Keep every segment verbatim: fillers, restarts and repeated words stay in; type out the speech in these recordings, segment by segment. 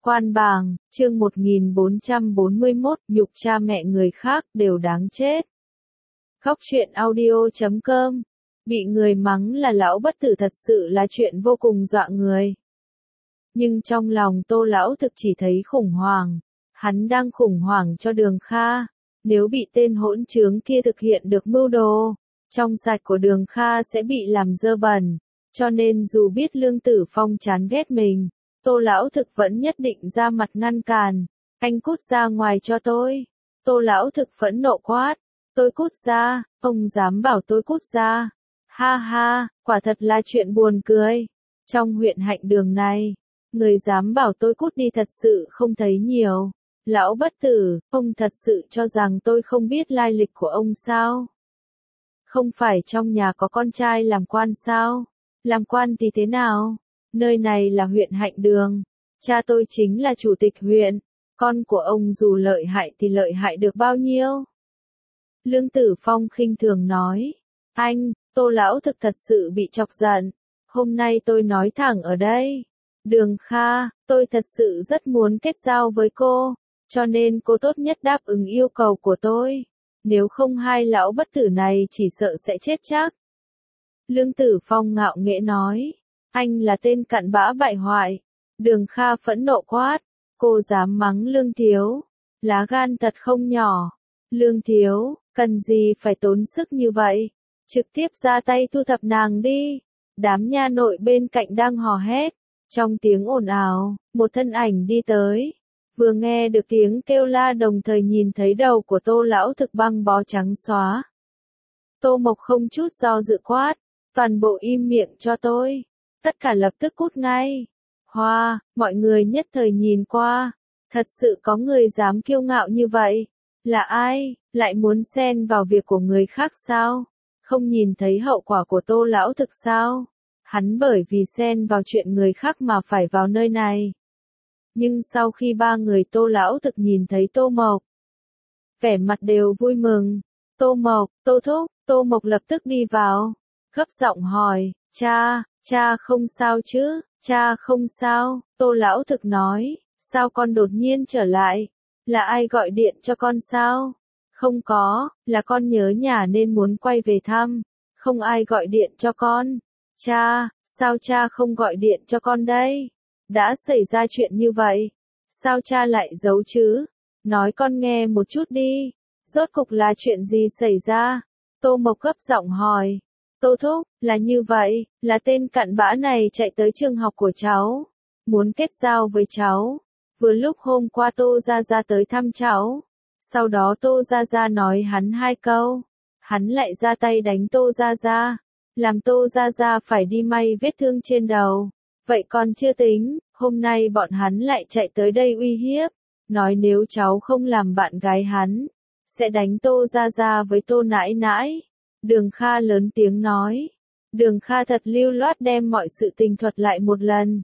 Quan bàng, chương một nghìn bốn trăm bốn mươi mốt, nhục cha mẹ người khác đều đáng chết. Khóc chuyện audio chấm com. Bị người mắng là lão bất tử thật sự là chuyện vô cùng dọa người. Nhưng trong lòng Tô lão thực chỉ thấy khủng hoảng. Hắn đang khủng hoảng cho Đường Kha. Nếu bị tên hỗn trướng kia thực hiện được mưu đồ, trong sạch của Đường Kha sẽ bị làm dơ bẩn. Cho nên dù biết Lương Tử Phong chán ghét mình, Tô lão thực vẫn nhất định ra mặt ngăn cản. Anh cút ra ngoài cho tôi. Tô lão thực phẫn nộ quát. Tôi cút ra, ông dám bảo tôi cút ra. Ha ha, quả thật là chuyện buồn cười. Trong huyện Hạnh Đường này, người dám bảo tôi cút đi thật sự không thấy nhiều. Lão bất tử, ông thật sự cho rằng tôi không biết lai lịch của ông sao? Không phải trong nhà có con trai làm quan sao? Làm quan thì thế nào? Nơi này là huyện Hạnh Đường. Cha tôi chính là chủ tịch huyện. Con của ông dù lợi hại thì lợi hại được bao nhiêu? Lương Tử Phong khinh thường nói. Anh, Tô lão thực thật sự bị chọc giận. Hôm nay tôi nói thẳng ở đây. Đường Kha, tôi thật sự rất muốn kết giao với cô. Cho nên cô tốt nhất đáp ứng yêu cầu của tôi. Nếu không hai lão bất tử này chỉ sợ sẽ chết chắc. Lương Tử Phong ngạo nghễ nói. Anh là tên cặn bã bại hoại. Đường Kha phẫn nộ quát. Cô dám mắng Lương thiếu. Lá gan thật không nhỏ. Lương thiếu, cần gì phải tốn sức như vậy. Trực tiếp ra tay thu thập nàng đi. Đám nha nội bên cạnh đang hò hét. Trong tiếng ồn ào, một thân ảnh đi tới. Vừa nghe được tiếng kêu la đồng thời nhìn thấy đầu của Tô lão thực băng bó trắng xóa. Tô Mộc không chút do dự quát. Toàn bộ im miệng cho tôi. Tất cả lập tức cút ngay. Hoa, mọi người nhất thời nhìn qua. Thật sự có người dám kiêu ngạo như vậy. Là ai, lại muốn xen vào việc của người khác sao? Không nhìn thấy hậu quả của Tô lão thực sao? Hắn bởi vì xen vào chuyện người khác mà phải vào nơi này. Nhưng sau khi ba người Tô lão thực nhìn thấy Tô Mộc, vẻ mặt đều vui mừng. Tô Mộc, Tô Thúc, Tô Mộc lập tức đi vào. Gấp giọng hỏi, cha, cha không sao chứ, cha không sao, Tô lão thực nói, sao con đột nhiên trở lại, là ai gọi điện cho con sao? Không có, là con nhớ nhà nên muốn quay về thăm, không ai gọi điện cho con. Cha, sao cha không gọi điện cho con đây? Đã xảy ra chuyện như vậy, sao cha lại giấu chứ? Nói con nghe một chút đi, rốt cục là chuyện gì xảy ra? Tô Mộc gấp giọng hỏi. Tô Thúc, là như vậy, là tên cặn bã này chạy tới trường học của cháu, muốn kết giao với cháu. Vừa lúc hôm qua Tô Gia Gia tới thăm cháu, sau đó Tô Gia Gia nói hắn hai câu, hắn lại ra tay đánh Tô Gia Gia, làm Tô Gia Gia phải đi may vết thương trên đầu. Vậy còn chưa tính, hôm nay bọn hắn lại chạy tới đây uy hiếp, nói nếu cháu không làm bạn gái hắn, sẽ đánh Tô Gia Gia với Tô nãi nãi. Đường Kha lớn tiếng nói. Đường Kha thật lưu loát đem mọi sự tình thuật lại một lần.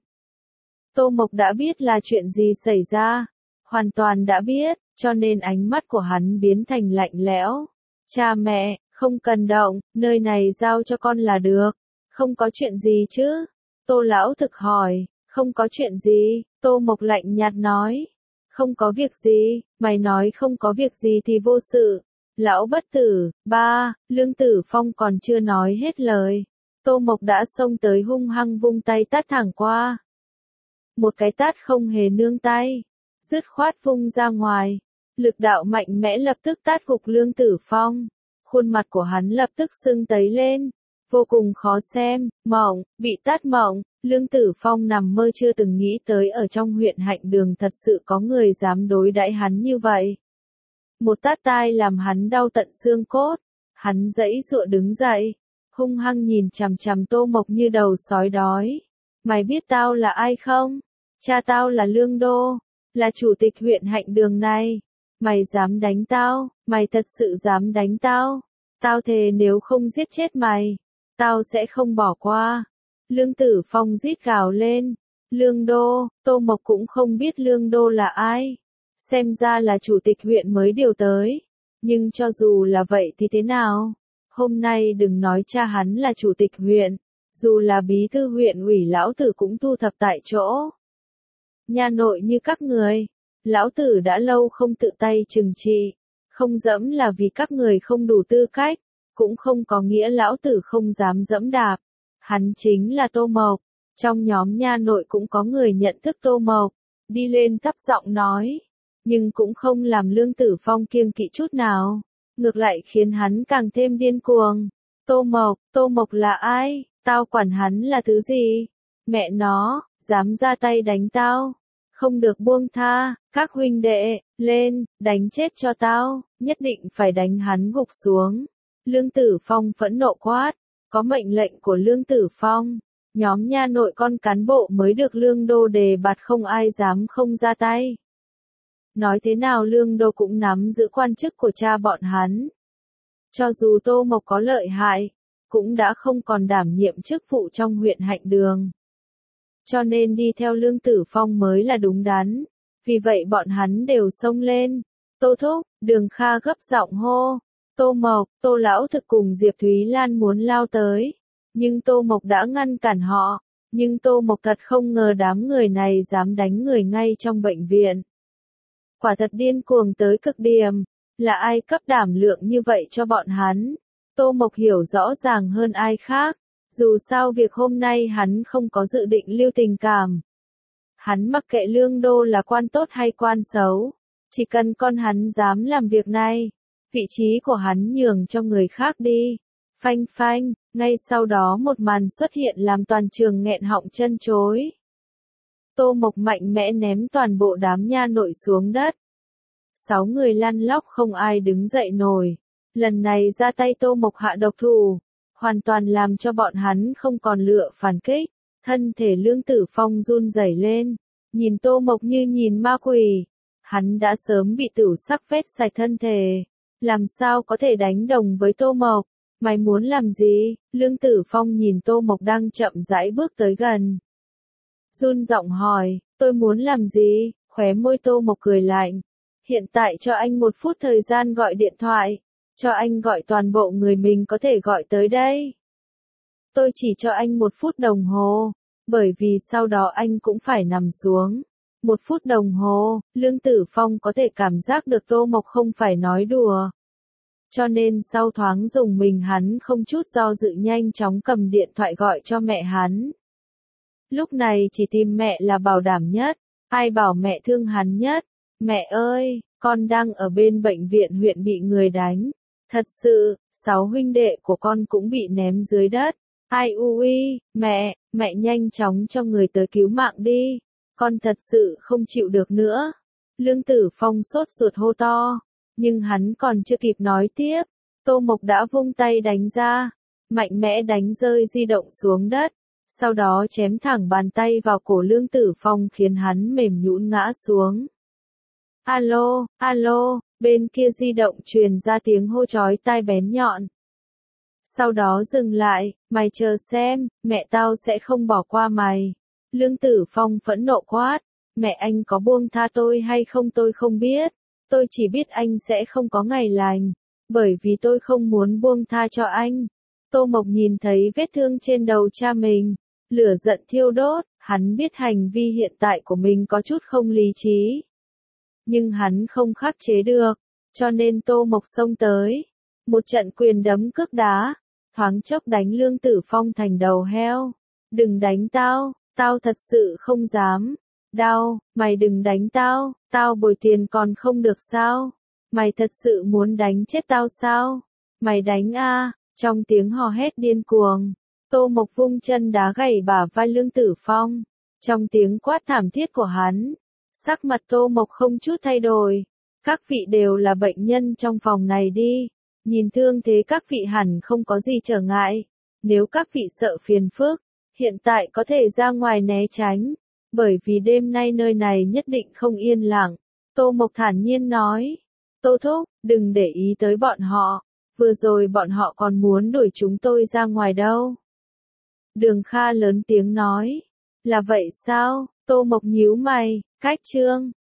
Tô Mộc đã biết là chuyện gì xảy ra, hoàn toàn đã biết, cho nên ánh mắt của hắn biến thành lạnh lẽo. Cha mẹ, không cần động, nơi này giao cho con là được. Không có chuyện gì chứ? Tô lão thực hỏi. Không có chuyện gì, Tô Mộc lạnh nhạt nói. Không có việc gì, mày nói không có việc gì thì vô sự. Lão bất tử, ba, Lương Tử Phong còn chưa nói hết lời. Tô Mộc đã xông tới hung hăng vung tay tát thẳng qua. Một cái tát không hề nương tay, dứt khoát vung ra ngoài. Lực đạo mạnh mẽ lập tức tát gục Lương Tử Phong. Khuôn mặt của hắn lập tức sưng tấy lên, vô cùng khó xem, mộng, bị tát mộng. Lương Tử Phong nằm mơ chưa từng nghĩ tới ở trong huyện Hạnh Đường thật sự có người dám đối đãi hắn như vậy. Một tát tai làm hắn đau tận xương cốt, hắn giãy giụa đứng dậy, hung hăng nhìn chằm chằm Tô Mộc như đầu sói đói. Mày biết tao là ai không? Cha tao là Lương Đô, là chủ tịch huyện Hạnh Đường này. Mày dám đánh tao, mày thật sự dám đánh tao. Tao thề nếu không giết chết mày, tao sẽ không bỏ qua. Lương Tử Phong rít gào lên. Lương Đô, Tô Mộc cũng không biết Lương Đô là ai. Xem ra là chủ tịch huyện mới điều tới. Nhưng cho dù là vậy thì thế nào? Hôm nay đừng nói cha hắn là chủ tịch huyện. Dù là bí thư huyện ủy lão tử cũng thu thập tại chỗ. nha nội như các người. Lão tử đã lâu không tự tay trừng trị. Không dẫm là vì các người không đủ tư cách, cũng không có nghĩa lão tử không dám dẫm đạp. Hắn chính là Tô Mộc. Trong nhóm nha nội cũng có người nhận thức Tô Mộc, đi lên thấp giọng nói, nhưng cũng không làm Lương Tử Phong kiêng kỵ chút nào, ngược lại khiến hắn càng thêm điên cuồng. Tô Mộc, Tô Mộc là ai? Tao quản hắn là thứ gì? Mẹ nó, dám ra tay đánh tao, không được buông tha, các huynh đệ, lên, đánh chết cho tao, nhất định phải đánh hắn gục xuống. Lương Tử Phong phẫn nộ quát, có mệnh lệnh của Lương Tử Phong, nhóm nha nội con cán bộ mới được Lương Đô đề bạt không ai dám không ra tay. Nói thế nào Lương Đô cũng nắm giữ quan chức của cha bọn hắn. Cho dù Tô Mộc có lợi hại, cũng đã không còn đảm nhiệm chức vụ trong huyện Hạnh Đường. Cho nên đi theo Lương Tử Phong mới là đúng đắn. Vì vậy bọn hắn đều xông lên. Tô Thúc, Đường Kha gấp giọng hô. Tô Mộc, Tô Lão Thực cùng Diệp Thúy Lan muốn lao tới. Nhưng Tô Mộc đã ngăn cản họ. Nhưng Tô Mộc thật không ngờ đám người này dám đánh người ngay trong bệnh viện. Quả thật điên cuồng tới cực điểm. Là ai cấp đảm lượng như vậy cho bọn hắn? Tô Mộc hiểu rõ ràng hơn ai khác. Dù sao việc hôm nay hắn không có dự định lưu tình cảm. Hắn mặc kệ Lương Đô là quan tốt hay quan xấu. Chỉ cần con hắn dám làm việc này, vị trí của hắn nhường cho người khác đi. Phanh phanh, ngay sau đó một màn xuất hiện làm toàn trường nghẹn họng chân chối. Tô Mộc mạnh mẽ ném toàn bộ đám nha nội xuống đất. Sáu người lăn lóc không ai đứng dậy nổi. Lần này ra tay Tô Mộc hạ độc thủ, hoàn toàn làm cho bọn hắn không còn lựa phản kích. Thân thể Lương Tử Phong run rẩy lên, nhìn Tô Mộc như nhìn ma quỷ. Hắn đã sớm bị tửu sắc vết sạch thân thể, làm sao có thể đánh đồng với Tô Mộc? Mày muốn làm gì? Lương Tử Phong nhìn Tô Mộc đang chậm rãi bước tới gần. Run giọng hỏi, tôi muốn làm gì? Khóe môi Tô Mộc cười lạnh. Hiện tại cho anh một phút thời gian gọi điện thoại. Cho anh gọi toàn bộ người mình có thể gọi tới đây. Tôi chỉ cho anh một phút đồng hồ, bởi vì sau đó anh cũng phải nằm xuống. Một phút đồng hồ, Lương Tử Phong có thể cảm giác được Tô Mộc không phải nói đùa. Cho nên sau thoáng dùng mình hắn không chút do dự nhanh chóng cầm điện thoại gọi cho mẹ hắn. Lúc này chỉ tìm mẹ là bảo đảm nhất, ai bảo mẹ thương hắn nhất. Mẹ ơi, con đang ở bên bệnh viện huyện bị người đánh. Thật sự, sáu huynh đệ của con cũng bị ném dưới đất. Ai ui, mẹ, mẹ nhanh chóng cho người tới cứu mạng đi. Con thật sự không chịu được nữa. Lương Tử Phong sốt ruột hô to. Nhưng hắn còn chưa kịp nói tiếp. Tô Mộc đã vung tay đánh ra. Mạnh mẽ đánh rơi di động xuống đất. Sau đó chém thẳng bàn tay vào cổ Lương Tử Phong khiến hắn mềm nhũn ngã xuống. Alo, alo, bên kia di động truyền ra tiếng hô chói tai bén nhọn. Sau đó dừng lại, mày chờ xem, mẹ tao sẽ không bỏ qua mày. Lương Tử Phong phẫn nộ quát, mẹ anh có buông tha tôi hay không tôi không biết. Tôi chỉ biết anh sẽ không có ngày lành, bởi vì tôi không muốn buông tha cho anh. Tô Mộc nhìn thấy vết thương trên đầu cha mình, lửa giận thiêu đốt, hắn biết hành vi hiện tại của mình có chút không lý trí. Nhưng hắn không khắc chế được, cho nên Tô Mộc xông tới. Một trận quyền đấm cước đá, thoáng chốc đánh Lương Tử Phong thành đầu heo. Đừng đánh tao, tao thật sự không dám. Đau, mày đừng đánh tao, tao bồi tiền còn không được sao? Mày thật sự muốn đánh chết tao sao? Mày đánh a! Trong tiếng hò hét điên cuồng, Tô Mộc vung chân đá gãy bả vai Lương Tử Phong. Trong tiếng quát thảm thiết của hắn, sắc mặt Tô Mộc không chút thay đổi. Các vị đều là bệnh nhân trong phòng này đi. Nhìn thương thế các vị hẳn không có gì trở ngại. Nếu các vị sợ phiền phức, hiện tại có thể ra ngoài né tránh. Bởi vì đêm nay nơi này nhất định không yên lặng. Tô Mộc thản nhiên nói. Tô Thúc, đừng để ý tới bọn họ. Vừa rồi bọn họ còn muốn đuổi chúng tôi ra ngoài đâu. Đường Kha lớn tiếng nói. Là vậy sao? Tô Mộc nhíu mày, cách trương.